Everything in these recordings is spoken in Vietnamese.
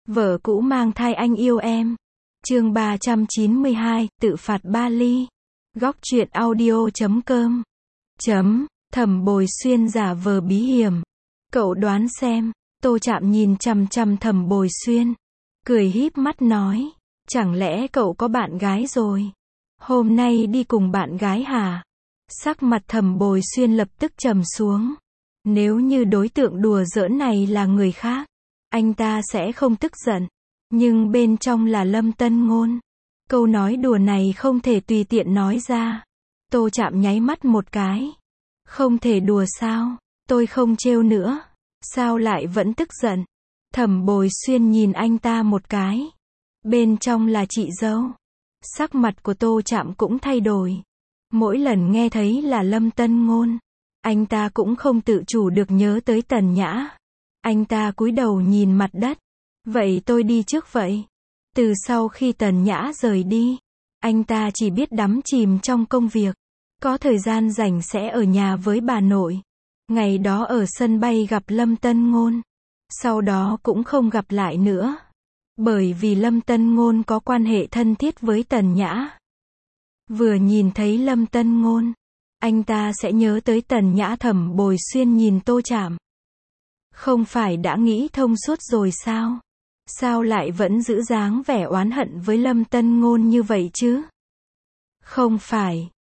Vợ cũ mang thai anh yêu em. Chương 392, tự phạt ba ly. Góc truyện audio.com. Thẩm Bồi Xuyên giả vờ bí hiểm. Cậu đoán xem. Tô Trạm nhìn chằm chằm Thẩm Bồi Xuyên, cười híp mắt nói, chẳng lẽ cậu có bạn gái rồi? Hôm nay đi cùng bạn gái hả? Sắc mặt Thẩm Bồi Xuyên lập tức trầm xuống. Nếu như đối tượng đùa giỡn này là người khác, anh ta sẽ không tức giận. Nhưng bên trong là Lâm Tân Ngôn. Câu nói đùa này không thể tùy tiện nói ra. Tô Trạm nháy mắt một cái. Không thể đùa sao? Tôi không trêu nữa. Sao lại vẫn tức giận? Thẩm Bồi Xuyên nhìn anh ta một cái. Bên trong là chị dâu. Sắc mặt của Tô Trạm cũng thay đổi. Mỗi lần nghe thấy là Lâm Tân Ngôn, anh ta cũng không tự chủ được nhớ tới Tần Nhã. Anh ta cúi đầu nhìn mặt đất. Vậy tôi đi trước vậy. Từ sau khi Tần Nhã rời đi, anh ta chỉ biết đắm chìm trong công việc. Có thời gian rảnh sẽ ở nhà với bà nội. Ngày đó ở sân bay gặp Lâm Tân Ngôn. Sau đó cũng không gặp lại nữa. Bởi vì Lâm Tân Ngôn có quan hệ thân thiết với Tần Nhã. Vừa nhìn thấy Lâm Tân Ngôn, anh ta sẽ nhớ tới Tần Nhã. Thẩm Bồi Xuyên nhìn Tô Trạm. Không phải đã nghĩ thông suốt rồi sao? Sao lại vẫn giữ dáng vẻ oán hận với Lâm Tân Ngôn như vậy chứ? Không phải,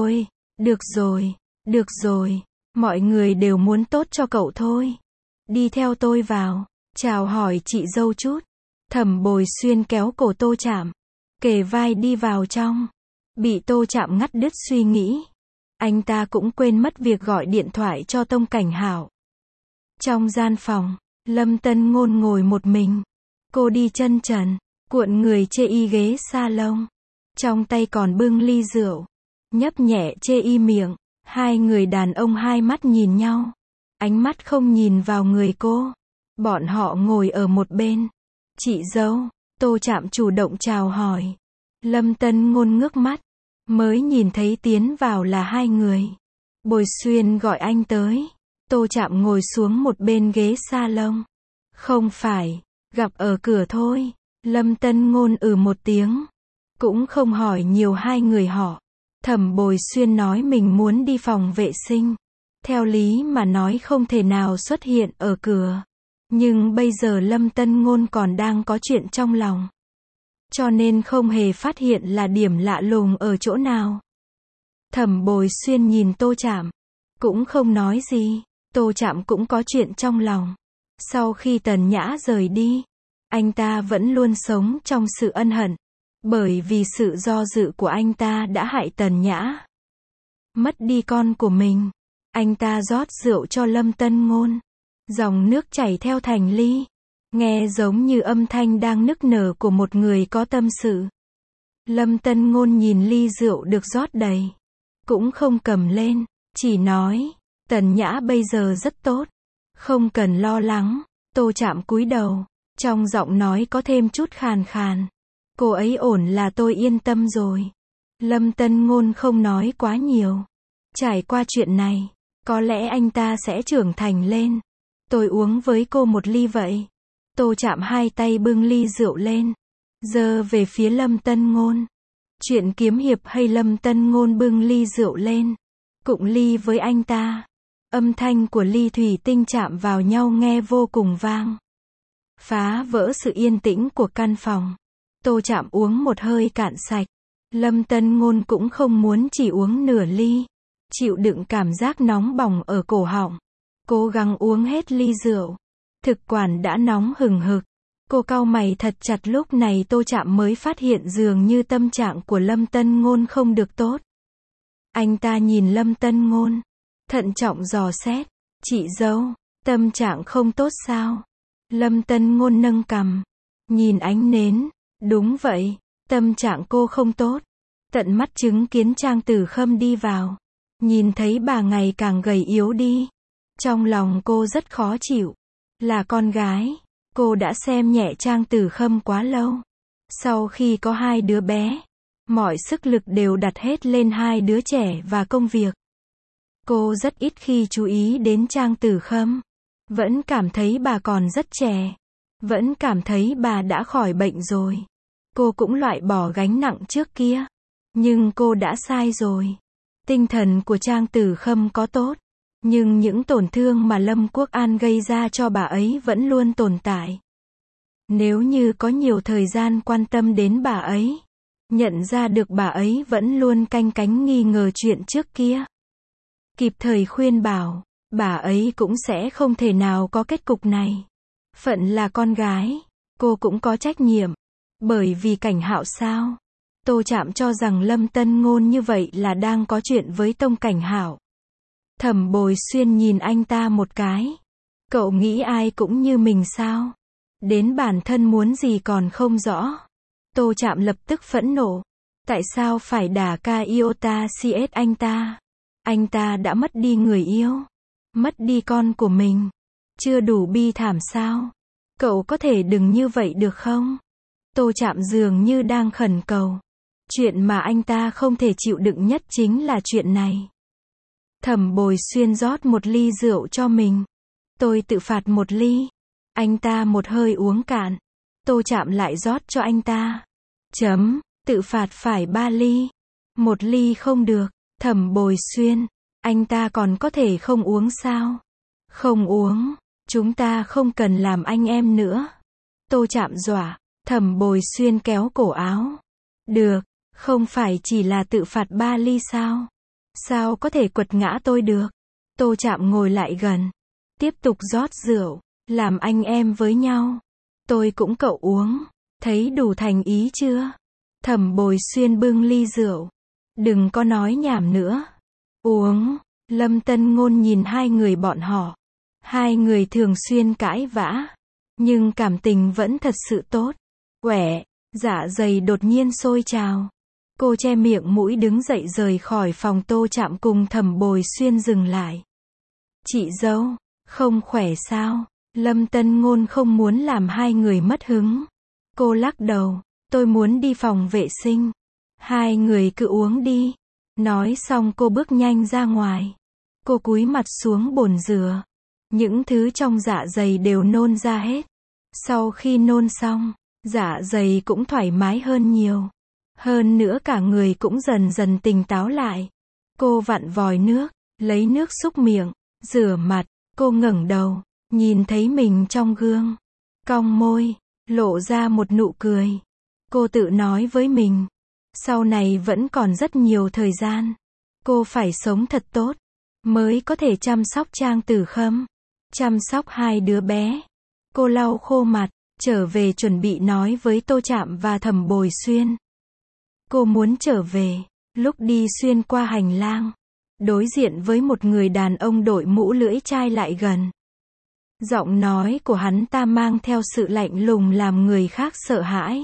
được rồi, mọi người đều muốn tốt cho cậu thôi. Đi theo tôi vào, chào hỏi chị dâu chút. Thẩm Bồi Xuyên kéo cổ Tô Trạm, kề vai đi vào trong. Bị Tô Trạm ngắt đứt suy nghĩ. Anh ta cũng quên mất việc gọi điện thoại cho Tông Cảnh Hảo. Trong gian phòng, Lâm Tân Ngôn ngồi một mình. Cô đi chân trần, cuộn người chê y ghế salon. Trong tay còn bưng ly rượu. Nhấp nhẹ chê y miệng. Hai người đàn ông hai mắt nhìn nhau. Ánh mắt không nhìn vào người cô. Bọn họ ngồi ở một bên. Chị dâu, Tô Trạm chủ động chào hỏi. Lâm Tân Ngôn ngước mắt. Mới nhìn thấy tiến vào là hai người. Bồi Xuyên gọi anh tới. Tô Trạm ngồi xuống một bên ghế salon. Không phải, gặp ở cửa thôi. Lâm Tân Ngôn một tiếng. Cũng không hỏi nhiều hai người họ. Thẩm Bồi Xuyên nói mình muốn đi phòng vệ sinh. Theo lý mà nói không thể nào xuất hiện ở cửa. Nhưng bây giờ Lâm Tân Ngôn còn đang có chuyện trong lòng. Cho nên không hề phát hiện là điểm lạ lùng ở chỗ nào. Thẩm Bồi Xuyên nhìn Tô Trạm. Cũng không nói gì. Tô Trạm cũng có chuyện trong lòng. Sau khi Tần Nhã rời đi, anh ta vẫn luôn sống trong sự ân hận. Bởi vì sự do dự của anh ta đã hại Tần Nhã. Mất đi con của mình. Anh ta rót rượu cho Lâm Tân Ngôn. Dòng nước chảy theo thành ly. Nghe giống như âm thanh đang nức nở của một người có tâm sự. Lâm Tân Ngôn nhìn ly rượu được rót đầy. Cũng không cầm lên. Chỉ nói, Tần Nhã bây giờ rất tốt. Không cần lo lắng. Tô Trạm cúi đầu. Trong giọng nói có thêm chút khàn khàn. Cô ấy ổn là tôi yên tâm rồi. Lâm Tân Ngôn không nói quá nhiều. Trải qua chuyện này, có lẽ anh ta sẽ trưởng thành lên. Tôi uống với cô một ly vậy. Tô Trạm hai tay bưng ly rượu lên. Giơ về phía Lâm Tân Ngôn. Chuyện kiếm hiệp hay Lâm Tân Ngôn bưng ly rượu lên. Cụng ly với anh ta. Âm thanh của ly thủy tinh chạm vào nhau nghe vô cùng vang. Phá vỡ sự yên tĩnh của căn phòng. Tô Trạm uống một hơi cạn sạch. Lâm Tân Ngôn cũng không muốn chỉ uống nửa ly. Chịu đựng cảm giác nóng bỏng ở cổ họng. Cố gắng uống hết ly rượu. Thực quản đã nóng hừng hực. Cô cau mày thật chặt lúc này Tô Trạm mới phát hiện dường như tâm trạng của Lâm Tân Ngôn không được tốt. Anh ta nhìn Lâm Tân Ngôn. Thận trọng dò xét. Chị dâu, tâm trạng không tốt sao? Lâm Tân Ngôn nâng cằm. Nhìn ánh nến. Đúng vậy, tâm trạng cô không tốt. Tận mắt chứng kiến Trang Tử Khâm đi vào. Nhìn thấy bà ngày càng gầy yếu đi. Trong lòng cô rất khó chịu. Là con gái, cô đã xem nhẹ Trang Tử Khâm quá lâu. Sau khi có hai đứa bé, mọi sức lực đều đặt hết lên hai đứa trẻ và công việc. Cô rất ít khi chú ý đến Trang Tử Khâm. Vẫn cảm thấy bà còn rất trẻ. Vẫn cảm thấy bà đã khỏi bệnh rồi. Cô cũng loại bỏ gánh nặng trước kia. Nhưng cô đã sai rồi. Tinh thần của Trang Tử Khâm có tốt. Nhưng những tổn thương mà Lâm Quốc An gây ra cho bà ấy vẫn luôn tồn tại. Nếu như có nhiều thời gian quan tâm đến bà ấy, nhận ra được bà ấy vẫn luôn canh cánh nghi ngờ chuyện trước kia, kịp thời khuyên bảo, bà ấy cũng sẽ không thể nào có kết cục này. Phận là con gái, cô cũng có trách nhiệm. Bởi vì Cảnh Hạo sao? Tô Trạm cho rằng Lâm Tân Ngôn như vậy là đang có chuyện với Tông Cảnh Hạo. Thẩm Bồi Xuyên nhìn anh ta một cái. Cậu nghĩ ai cũng như mình sao? Đến bản thân muốn gì còn không rõ. Tô Trạm lập tức phẫn nộ. Tại sao phải đả ca iota cs anh ta? Anh ta đã mất đi người yêu. Mất đi con của mình. Chưa đủ bi thảm sao? Cậu có thể đừng như vậy được không? Tô Trạm dường như đang khẩn cầu. Chuyện mà anh ta không thể chịu đựng nhất chính là chuyện này. Thẩm Bồi Xuyên rót một ly rượu cho mình. Tôi tự phạt một ly. Anh ta một hơi uống cạn. Tô Trạm lại rót cho anh ta. Tự phạt phải 3 ly. Một ly không được. Thẩm Bồi Xuyên, anh ta còn có thể không uống sao? Không uống, chúng ta không cần làm anh em nữa. Tô Trạm dọa. Thẩm Bồi Xuyên kéo cổ áo. Được, không phải chỉ là tự phạt 3 ly sao? Sao có thể quật ngã tôi được? Tô Trạm ngồi lại gần. Tiếp tục rót rượu. Làm anh em với nhau. Tôi cũng cậu uống. Thấy đủ thành ý chưa? Thẩm Bồi Xuyên bưng ly rượu. Đừng có nói nhảm nữa. Uống. Lâm Tân Ngôn nhìn hai người bọn họ. Hai người thường xuyên cãi vã. Nhưng cảm tình vẫn thật sự tốt. Quẻ. Dạ dày đột nhiên sôi trào. Cô che miệng mũi đứng dậy rời khỏi phòng. Tô Trạm cùng Thẩm Bồi Xuyên dừng lại. Chị dâu, không khỏe sao? Lâm Tân Ngôn không muốn làm hai người mất hứng. Cô lắc đầu. Tôi muốn đi phòng vệ sinh. Hai người cứ uống đi. Nói xong cô bước nhanh ra ngoài. Cô cúi mặt xuống bồn rửa. Những thứ trong dạ dày đều nôn ra hết. Sau khi nôn xong, dạ dày cũng thoải mái hơn nhiều. Hơn nữa cả người cũng dần dần tỉnh táo lại. Cô vặn vòi nước, lấy nước súc miệng, rửa mặt. Cô ngẩng đầu, nhìn thấy mình trong gương. Cong môi, lộ ra một nụ cười. Cô tự nói với mình. Sau này vẫn còn rất nhiều thời gian. Cô phải sống thật tốt. Mới có thể chăm sóc Trang Tử Khâm. Chăm sóc hai đứa bé. Cô lau khô mặt, trở về chuẩn bị nói với Tô Trạm và Thẩm Bồi Xuyên. Cô muốn trở về. Lúc đi xuyên qua hành lang, đối diện với một người đàn ông đội mũ lưỡi chai lại gần. Giọng nói của hắn ta mang theo sự lạnh lùng làm người khác sợ hãi.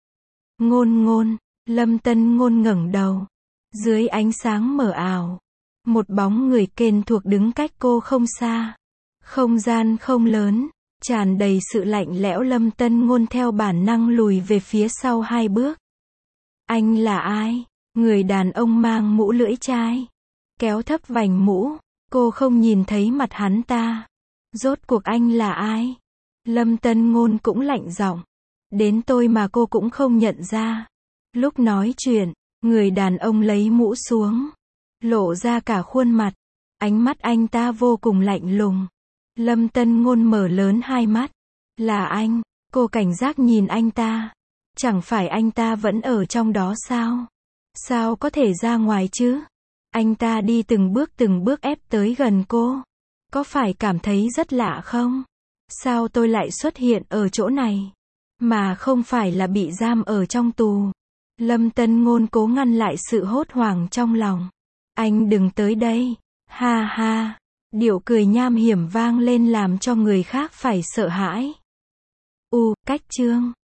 Ngôn. Lâm Tân Ngôn ngẩng đầu. Dưới ánh sáng mờ ảo, một bóng người quen thuộc đứng cách cô không xa. Không gian không lớn, tràn đầy sự lạnh lẽo. Lâm Tân Ngôn theo bản năng lùi về phía sau 2 bước. Anh là ai? Người đàn ông mang mũ lưỡi chai, kéo thấp vành mũ. Cô không nhìn thấy mặt hắn ta. Rốt cuộc anh là ai? Lâm Tân Ngôn cũng lạnh giọng. Đến tôi mà cô cũng không nhận ra. Lúc nói chuyện, người đàn ông lấy mũ xuống, lộ ra cả khuôn mặt. Ánh mắt anh ta vô cùng lạnh lùng. Lâm Tân Ngôn mở lớn hai mắt. Là anh? Cô cảnh giác nhìn anh ta. Chẳng phải anh ta vẫn ở trong đó sao? Sao có thể ra ngoài chứ? Anh ta đi từng bước ép tới gần cô. Có phải cảm thấy rất lạ không? Sao tôi lại xuất hiện ở chỗ này? Mà không phải là bị giam ở trong tù. Lâm Tân Ngôn cố ngăn lại sự hốt hoảng trong lòng. Anh đừng tới đây. Ha ha. Điệu cười nham hiểm vang lên làm cho người khác phải sợ hãi. Cách chương